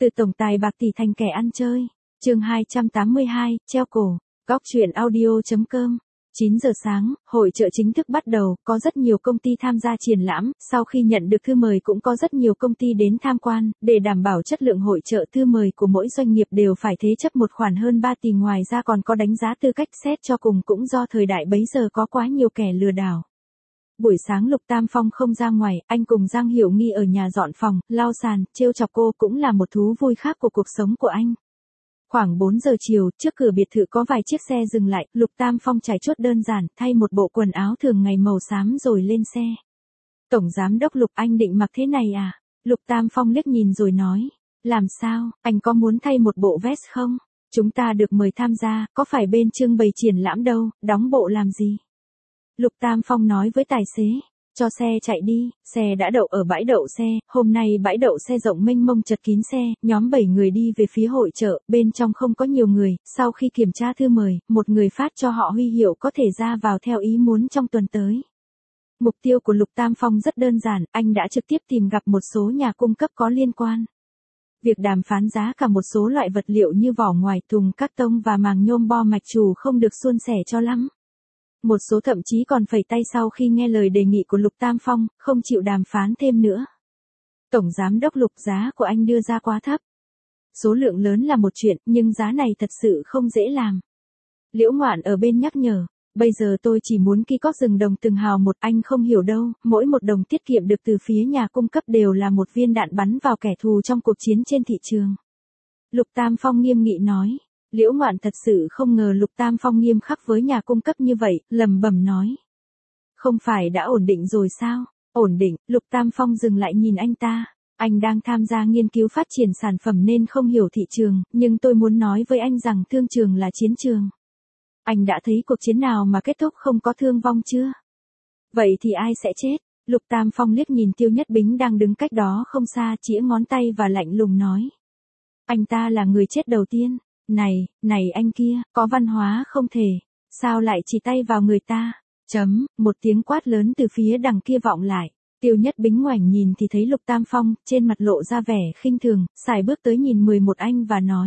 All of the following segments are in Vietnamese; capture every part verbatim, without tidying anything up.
Từ tổng tài bạc tỷ thành kẻ ăn chơi. Chương hai trăm tám mươi hai, treo cổ. Góc truyện audio chấm com. chín giờ sáng, hội chợ chính thức bắt đầu, có rất nhiều công ty tham gia triển lãm, sau khi nhận được thư mời cũng có rất nhiều công ty đến tham quan, để đảm bảo chất lượng hội chợ thư mời của mỗi doanh nghiệp đều phải thế chấp một khoản hơn ba tỷ, ngoài ra còn có đánh giá tư cách xét cho cùng, cũng do thời đại bấy giờ có quá nhiều kẻ lừa đảo. Buổi sáng Lục Tam Phong không ra ngoài, anh cùng Giang Hiểu Nghi ở nhà dọn phòng, lau sàn, trêu chọc cô cũng là một thú vui khác của cuộc sống của anh. Khoảng bốn giờ chiều, trước cửa biệt thự có vài chiếc xe dừng lại, Lục Tam Phong trải chuốt đơn giản, thay một bộ quần áo thường ngày màu xám rồi lên xe. Tổng giám đốc Lục, anh định mặc thế này à? Lục Tam Phong liếc nhìn rồi nói. Làm sao, anh có muốn thay một bộ vest không? Chúng ta được mời tham gia, có phải bên trưng bày triển lãm đâu, đóng bộ làm gì? Lục Tam Phong nói với tài xế. Cho xe chạy đi, xe đã đậu ở bãi đậu xe, hôm nay bãi đậu xe rộng mênh mông chật kín xe, nhóm bảy người đi về phía hội chợ, bên trong không có nhiều người, sau khi kiểm tra thư mời, một người phát cho họ huy hiệu có thể ra vào theo ý muốn trong tuần tới. Mục tiêu của Lục Tam Phong rất đơn giản, anh đã trực tiếp tìm gặp một số nhà cung cấp có liên quan. Việc đàm phán giá cả một số loại vật liệu như vỏ ngoài, thùng các tông và màng nhôm bo mạch chủ không được suôn sẻ cho lắm. Một số thậm chí còn phẩy tay sau khi nghe lời đề nghị của Lục Tam Phong, không chịu đàm phán thêm nữa. Tổng giám đốc Lục, giá của anh đưa ra quá thấp. Số lượng lớn là một chuyện, nhưng giá này thật sự không dễ làm. Liễu Ngoạn ở bên nhắc nhở, bây giờ tôi chỉ muốn ki cóp rừng đồng từng hào một, anh không hiểu đâu, mỗi một đồng tiết kiệm được từ phía nhà cung cấp đều là một viên đạn bắn vào kẻ thù trong cuộc chiến trên thị trường. Lục Tam Phong nghiêm nghị nói. Liễu Ngoạn thật sự không ngờ Lục Tam Phong nghiêm khắc với nhà cung cấp như vậy, lẩm bẩm nói. Không phải đã ổn định rồi sao? Ổn định, Lục Tam Phong dừng lại nhìn anh ta. Anh đang tham gia nghiên cứu phát triển sản phẩm nên không hiểu thị trường, nhưng tôi muốn nói với anh rằng thương trường là chiến trường. Anh đã thấy cuộc chiến nào mà kết thúc không có thương vong chưa? Vậy thì ai sẽ chết? Lục Tam Phong liếc nhìn Tiêu Nhất Bính đang đứng cách đó không xa, chĩa ngón tay và lạnh lùng nói. Anh ta là người chết đầu tiên. Này, này anh kia, có văn hóa không thể, sao lại chỉ tay vào người ta? Chấm, một tiếng quát lớn từ phía đằng kia vọng lại. Tiêu Nhất Bính ngoảnh nhìn thì thấy Lục Tam Phong, trên mặt lộ ra vẻ khinh thường, sải bước tới nhìn mười một anh và nói.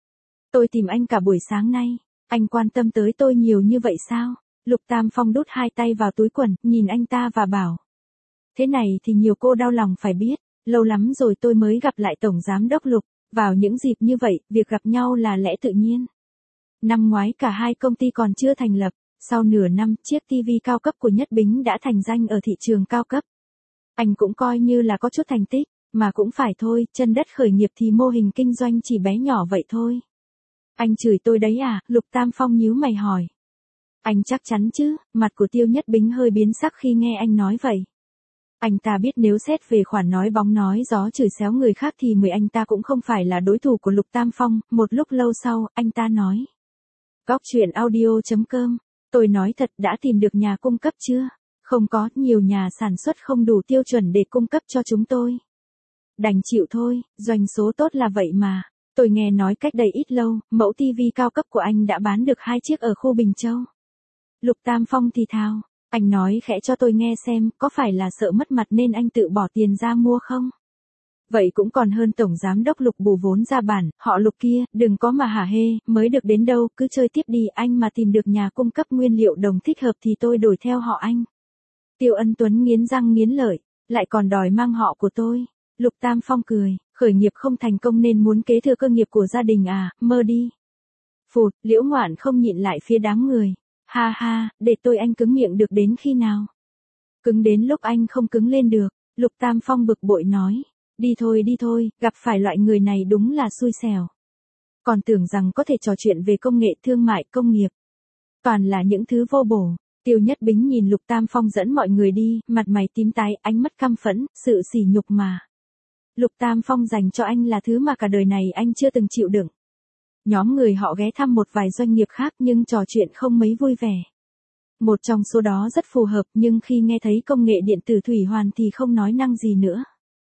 Tôi tìm anh cả buổi sáng nay, anh quan tâm tới tôi nhiều như vậy sao? Lục Tam Phong đút hai tay vào túi quần, nhìn anh ta và bảo. Thế này thì nhiều cô đau lòng phải biết, lâu lắm rồi tôi mới gặp lại Tổng Giám đốc Lục. Vào những dịp như vậy, việc gặp nhau là lẽ tự nhiên. Năm ngoái cả hai công ty còn chưa thành lập, sau nửa năm, chiếc tivi cao cấp của Nhất Bính đã thành danh ở thị trường cao cấp. Anh cũng coi như là có chút thành tích, mà cũng phải thôi, chân đất khởi nghiệp thì mô hình kinh doanh chỉ bé nhỏ vậy thôi. Anh chửi tôi đấy à? Lục Tam Phong nhíu mày hỏi. Anh chắc chắn chứ? Mặt của Tiêu Nhất Bính hơi biến sắc khi nghe anh nói vậy. Anh ta biết nếu xét về khoản nói bóng nói gió chửi xéo người khác thì mười anh ta cũng không phải là đối thủ của Lục Tam Phong. Một lúc lâu sau, anh ta nói. Góc truyện audio chấm com. Tôi nói thật, đã tìm được nhà cung cấp chưa? Không có, nhiều nhà sản xuất không đủ tiêu chuẩn để cung cấp cho chúng tôi. Đành chịu thôi, doanh số tốt là vậy mà. Tôi nghe nói cách đây ít lâu, mẫu tivi cao cấp của anh đã bán được hai chiếc ở khu Bình Châu. Lục Tam Phong thì thào. Anh nói khẽ cho tôi nghe xem, có phải là sợ mất mặt nên anh tự bỏ tiền ra mua không? Vậy cũng còn hơn Tổng Giám đốc Lục bù vốn ra bản, họ Lục kia, đừng có mà hả hê, mới được đến đâu, cứ chơi tiếp đi, anh mà tìm được nhà cung cấp nguyên liệu đồng thích hợp thì tôi đổi theo họ anh. Tiêu Ân Tuấn nghiến răng nghiến lợi, lại còn đòi mang họ của tôi. Lục Tam Phong cười, khởi nghiệp không thành công nên muốn kế thừa cơ nghiệp của gia đình à, mơ đi. Phụt, Liễu Ngoạn không nhịn lại phía đám người. Ha ha, để tôi anh cứng miệng được đến khi nào? Cứng đến lúc anh không cứng lên được, Lục Tam Phong bực bội nói. Đi thôi đi thôi, gặp phải loại người này đúng là xui xẻo. Còn tưởng rằng có thể trò chuyện về công nghệ thương mại công nghiệp. Toàn là những thứ vô bổ. Tiêu Nhất Bính nhìn Lục Tam Phong dẫn mọi người đi, mặt mày tím tái, ánh mắt căm phẫn, sự sỉ nhục mà. Lục Tam Phong dành cho anh là thứ mà cả đời này anh chưa từng chịu đựng. Nhóm người họ ghé thăm một vài doanh nghiệp khác nhưng trò chuyện không mấy vui vẻ. Một trong số đó rất phù hợp nhưng khi nghe thấy công nghệ điện tử thủy hoàn thì không nói năng gì nữa.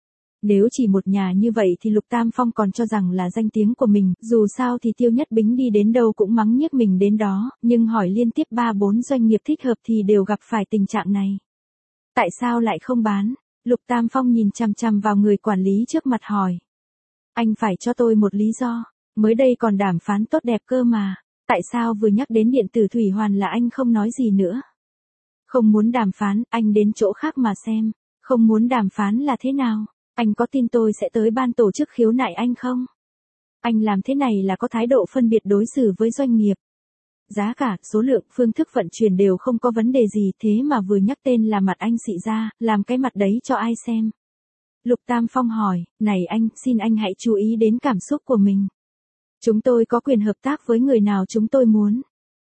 Nếu chỉ một nhà như vậy thì Lục Tam Phong còn cho rằng là danh tiếng của mình, dù sao thì Tiêu Nhất Bính đi đến đâu cũng mắng nhiếc mình đến đó, nhưng hỏi liên tiếp ba bốn doanh nghiệp thích hợp thì đều gặp phải tình trạng này. Tại sao lại không bán? Lục Tam Phong nhìn chằm chằm vào người quản lý trước mặt hỏi. Anh phải cho tôi một lý do, mới đây còn đàm phán tốt đẹp cơ mà, tại sao vừa nhắc đến điện tử thủy hoàn là anh không nói gì nữa? Không muốn đàm phán, anh đến chỗ khác mà xem, không muốn đàm phán là thế nào? Anh có tin tôi sẽ tới ban tổ chức khiếu nại anh không? Anh làm thế này là có thái độ phân biệt đối xử với doanh nghiệp. Giá cả, số lượng, phương thức vận chuyển đều không có vấn đề gì, thế mà vừa nhắc tên là mặt anh xị ra, làm cái mặt đấy cho ai xem? Lục Tam Phong hỏi, này anh, xin anh hãy chú ý đến cảm xúc của mình. Chúng tôi có quyền hợp tác với người nào chúng tôi muốn.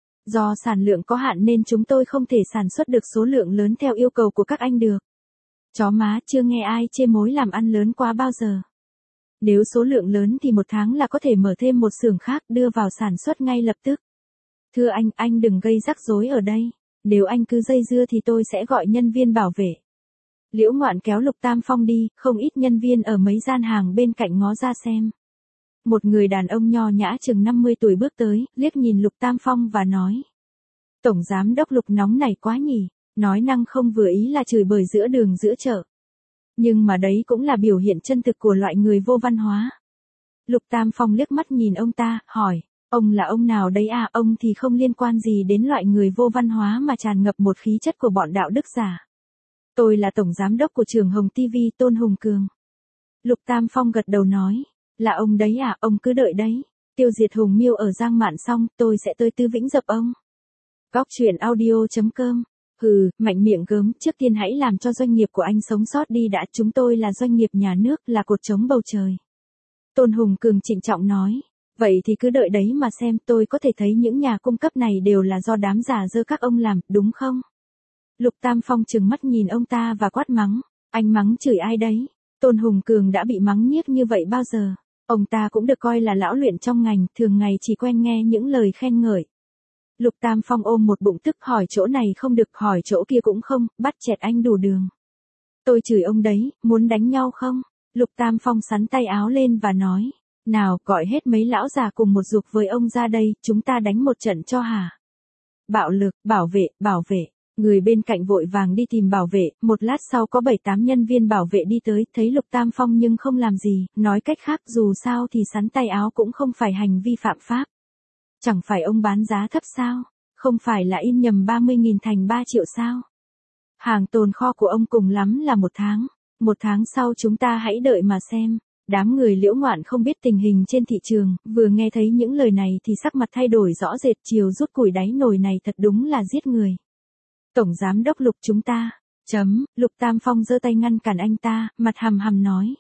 Do sản lượng có hạn nên chúng tôi không thể sản xuất được số lượng lớn theo yêu cầu của các anh được. Chó má, chưa nghe ai chê mối làm ăn lớn quá bao giờ. Nếu số lượng lớn thì một tháng là có thể mở thêm một xưởng khác đưa vào sản xuất ngay lập tức. Thưa anh, anh đừng gây rắc rối ở đây. Nếu anh cứ dây dưa thì tôi sẽ gọi nhân viên bảo vệ. Liễu Ngoạn kéo Lục Tam Phong đi, không ít nhân viên ở mấy gian hàng bên cạnh ngó ra xem. Một người đàn ông nho nhã chừng năm mươi tuổi bước tới, liếc nhìn Lục Tam Phong và nói. Tổng giám đốc Lục nóng này quá nhỉ, nói năng không vừa ý là chửi bới giữa đường giữa chợ. Nhưng mà đấy cũng là biểu hiện chân thực của loại người vô văn hóa. Lục Tam Phong liếc mắt nhìn ông ta, hỏi, ông là ông nào đấy à? Ông thì không liên quan gì đến loại người vô văn hóa mà tràn ngập một khí chất của bọn đạo đức giả. Tôi là tổng giám đốc của Trường Hồng ti vi Tôn Hùng Cường. Lục Tam Phong gật đầu nói, là ông đấy à, ông cứ đợi đấy. Tiêu diệt Hùng Miêu ở Giang Mạn xong, tôi sẽ tới Tư Vĩnh dập ông. Góc truyện audio chấm com. Hừ, mạnh miệng gớm, trước tiên hãy làm cho doanh nghiệp của anh sống sót đi đã, chúng tôi là doanh nghiệp nhà nước, là cột chống bầu trời. Tôn Hùng Cường trịnh trọng nói, vậy thì cứ đợi đấy mà xem, tôi có thể thấy những nhà cung cấp này đều là do đám giả dơ các ông làm, đúng không? Lục Tam Phong trừng mắt nhìn ông ta và quát mắng, anh mắng chửi ai đấy? Tôn Hùng Cường đã bị mắng nhiếc như vậy bao giờ? Ông ta cũng được coi là lão luyện trong ngành, thường ngày chỉ quen nghe những lời khen ngợi. Lục Tam Phong ôm một bụng tức, hỏi chỗ này không được, hỏi chỗ kia cũng không, bắt chẹt anh đủ đường. Tôi chửi ông đấy, muốn đánh nhau không? Lục Tam Phong xắn tay áo lên và nói, nào, gọi hết mấy lão già cùng một giục với ông ra đây, chúng ta đánh một trận cho hả? Bạo lực, bảo vệ, bảo vệ. Người bên cạnh vội vàng đi tìm bảo vệ, một lát sau có bảy tám nhân viên bảo vệ đi tới, thấy Lục Tam Phong nhưng không làm gì, nói cách khác dù sao thì xắn tay áo cũng không phải hành vi phạm pháp. Chẳng phải ông bán giá thấp sao? Không phải là in nhầm ba mươi nghìn thành ba triệu sao? Hàng tồn kho của ông cùng lắm là một tháng. Một tháng sau chúng ta hãy đợi mà xem. Đám người Liễu Ngoạn không biết tình hình trên thị trường, vừa nghe thấy những lời này thì sắc mặt thay đổi rõ rệt, chiều rút củi đáy nồi này thật đúng là giết người. Tổng giám đốc Lục chúng ta, chấm, Lục Tam Phong giơ tay ngăn cản anh ta, mặt hầm hầm nói.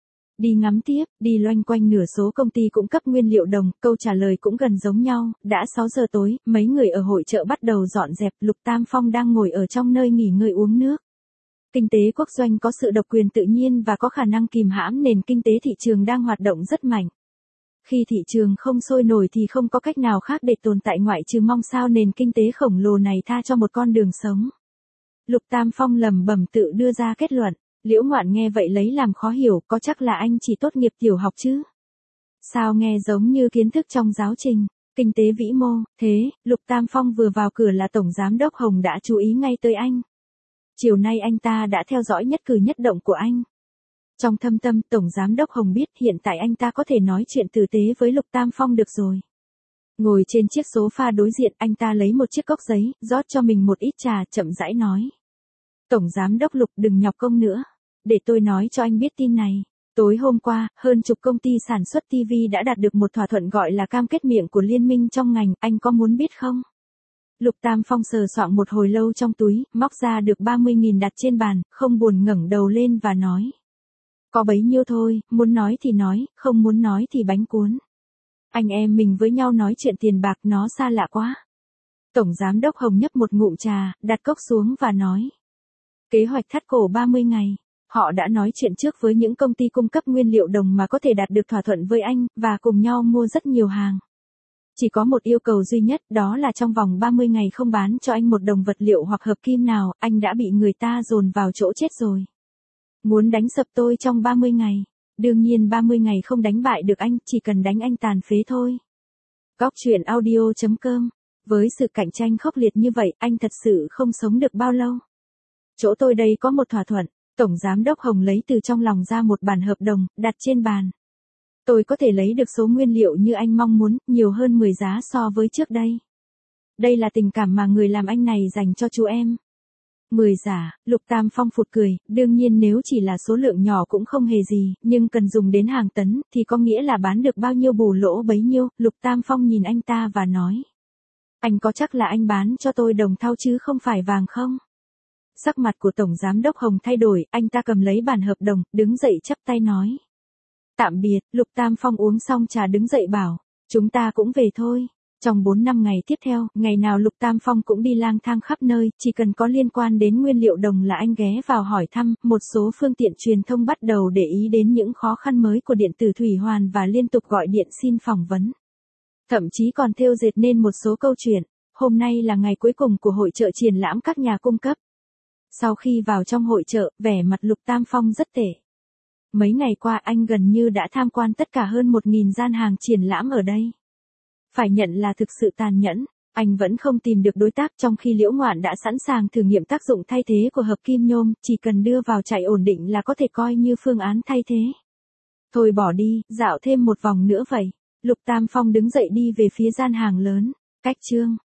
Đi ngắm tiếp, đi loanh quanh nửa số công ty cung cấp nguyên liệu đồng, câu trả lời cũng gần giống nhau, đã sáu giờ tối, mấy người ở hội chợ bắt đầu dọn dẹp, Lục Tam Phong đang ngồi ở trong nơi nghỉ ngơi uống nước. Kinh tế quốc doanh có sự độc quyền tự nhiên và có khả năng kìm hãm nền kinh tế thị trường đang hoạt động rất mạnh. Khi thị trường không sôi nổi thì không có cách nào khác để tồn tại ngoại trừ mong sao nền kinh tế khổng lồ này tha cho một con đường sống. Lục Tam Phong lẩm bẩm tự đưa ra kết luận. Liễu Ngoạn nghe vậy lấy làm khó hiểu, có chắc là anh chỉ tốt nghiệp tiểu học chứ? Sao nghe giống như kiến thức trong giáo trình, kinh tế vĩ mô, thế, Lục Tam Phong vừa vào cửa là Tổng Giám đốc Hồng đã chú ý ngay tới anh. Chiều nay anh ta đã theo dõi nhất cử nhất động của anh. Trong thâm tâm, Tổng Giám đốc Hồng biết hiện tại anh ta có thể nói chuyện tử tế với Lục Tam Phong được rồi. Ngồi trên chiếc sofa đối diện, anh ta lấy một chiếc cốc giấy, rót cho mình một ít trà, chậm rãi nói. Tổng Giám đốc Lục đừng nhọc công nữa. Để tôi nói cho anh biết tin này. Tối hôm qua, hơn chục công ty sản xuất ti vi đã đạt được một thỏa thuận gọi là cam kết miệng của liên minh trong ngành, anh có muốn biết không? Lục Tam Phong sờ soạng một hồi lâu trong túi, móc ra được ba mươi nghìn đặt trên bàn, không buồn ngẩng đầu lên và nói. Có bấy nhiêu thôi, muốn nói thì nói, không muốn nói thì bánh cuốn. Anh em mình với nhau nói chuyện tiền bạc nó xa lạ quá. Tổng Giám đốc Hồng nhấp một ngụm trà, đặt cốc xuống và nói. Kế hoạch thắt cổ ba mươi ngày. Họ đã nói chuyện trước với những công ty cung cấp nguyên liệu đồng mà có thể đạt được thỏa thuận với anh, và cùng nhau mua rất nhiều hàng. Chỉ có một yêu cầu duy nhất, đó là trong vòng ba mươi ngày không bán cho anh một đồng vật liệu hoặc hợp kim nào, anh đã bị người ta dồn vào chỗ chết rồi. Muốn đánh sập tôi trong ba mươi ngày. Đương nhiên ba mươi ngày không đánh bại được anh, chỉ cần đánh anh tàn phế thôi. Góc truyện audio chấm com. Với sự cạnh tranh khốc liệt như vậy, anh thật sự không sống được bao lâu. Chỗ tôi đây có một thỏa thuận. Tổng Giám đốc Hồng lấy từ trong lòng ra một bản hợp đồng, đặt trên bàn. Tôi có thể lấy được số nguyên liệu như anh mong muốn, nhiều hơn mười giá so với trước đây. Đây là tình cảm mà người làm anh này dành cho chú em. mười giả, Lục Tam Phong phụt cười, đương nhiên nếu chỉ là số lượng nhỏ cũng không hề gì, nhưng cần dùng đến hàng tấn, thì có nghĩa là bán được bao nhiêu bù lỗ bấy nhiêu. Lục Tam Phong nhìn anh ta và nói. Anh có chắc là anh bán cho tôi đồng thau chứ không phải vàng không? Sắc mặt của Tổng Giám đốc Hồng thay đổi, anh ta cầm lấy bản hợp đồng, đứng dậy chắp tay nói. Tạm biệt, Lục Tam Phong uống xong trà đứng dậy bảo, chúng ta cũng về thôi. Trong bốn năm ngày tiếp theo, ngày nào Lục Tam Phong cũng đi lang thang khắp nơi, chỉ cần có liên quan đến nguyên liệu đồng là anh ghé vào hỏi thăm, một số phương tiện truyền thông bắt đầu để ý đến những khó khăn mới của điện tử thủy hoàn và liên tục gọi điện xin phỏng vấn. Thậm chí còn thêu dệt nên một số câu chuyện. Hôm nay là ngày cuối cùng của hội chợ triển lãm các nhà cung cấp. Sau khi vào trong hội chợ, vẻ mặt Lục Tam Phong rất tệ. Mấy ngày qua anh gần như đã tham quan tất cả hơn một nghìn gian hàng triển lãm ở đây. Phải nhận là thực sự tàn nhẫn, anh vẫn không tìm được đối tác trong khi Liễu Ngoạn đã sẵn sàng thử nghiệm tác dụng thay thế của hợp kim nhôm, chỉ cần đưa vào chạy ổn định là có thể coi như phương án thay thế. Thôi bỏ đi, dạo thêm một vòng nữa vậy. Lục Tam Phong đứng dậy đi về phía gian hàng lớn. Cách chương